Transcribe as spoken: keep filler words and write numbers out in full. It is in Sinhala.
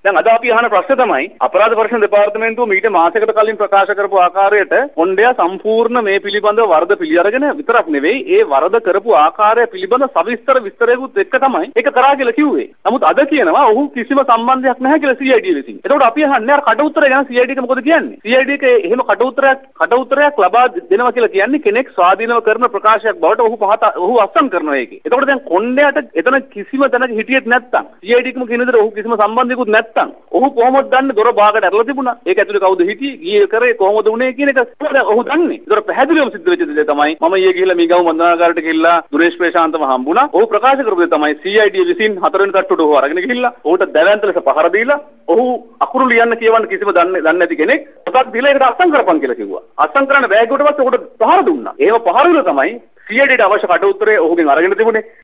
දැන් අද අපි අහන ප්‍රශ්නේ තමයි අපරාධ පරීක්ෂණ දෙපාර්තමේන්තුව මීට මාසයකට කලින් ප්‍රකාශ කරපු ආකාරයට කොණ්ඩයා සම්පූර්ණ මේ පිළිබඳව වරද පිළි අරගෙන විතරක් නෙවෙයි ඒ වරද කරපු ආකාරය පිළිබඳ සවිස්තර විස්තරයකුත් එක්ක තමයි ඒක කරා කියලා කිව්වේ. නමුත් අද කියනවා ඔහු කිසිම සම්බන්ධයක් නැහැ කියලා සී ආයි ඩී විසින්. එතකොට අපි අහන්නේ අර කට උත්තරය ගැන සී ආයි ඩී එක මොකද කියන්නේ? සී ආයි ඩී එක එහෙම කට උත්තරයක් කට උත්තරයක් ලබා දෙනවා කියලා කියන්නේ කෙනෙක් ස්වාධීනව කරන ප්‍රකාශයක් බවට ඔහු පහත ඔහු අස්සම් කරනවා ඒකේ. එතකොට දැන් කොණ්ඩයාට එතන කිසිම තැනක හිටියෙත් නැත්තම් සී ආයි ඩී එකම කියන විදිහට ඔහු කිසිම සම්බන්ධයකුත් නැත්තම් ඔහු කොහොමද දන්නේ දොර බාගට ඇරලා තිබුණා? ඒක ඇතුලේ කවුද හිටියේ? ගියේ කරේ කොහොමද උනේ කියන එක ඔහු දන්නේ. ඒතර පැහැදිලිවම සිද්ධ වෙච්ච දේ තමයි මම ඊයේ ගිහිල්ලා මේ ගම මන්දනාගාරයට ගිහිල්ලා දුරේෂ් ප්‍රශාන්තව හම්බුණා. ඔහු ප්‍රකාශ කරපු දේ තමයි සී ආයි ඩී විසින් හතරවෙනි තට්ටුවට ඔහු අරගෙන ගිහිල්ලා ඔහුට දැවැන්ත ලෙස පහර දීලා ඔහු අකුරු ලියන්න කියවන්න කිසිම දන්නේ දන්නේ නැති කෙනෙක් පොතක් දීලා ඒකට අස්සම් කරපන් කියලා කිව්වා. අස්සම් කරන්න බෑගුවට පස්සේ ඔහුට පහර දුන්නා. ඒව පහර දුන්නා තමයි සී ආයි ඩී ට අවශ්‍ය කට උත්තරේ ඔහුගෙන් අරගෙන තිබුණේ.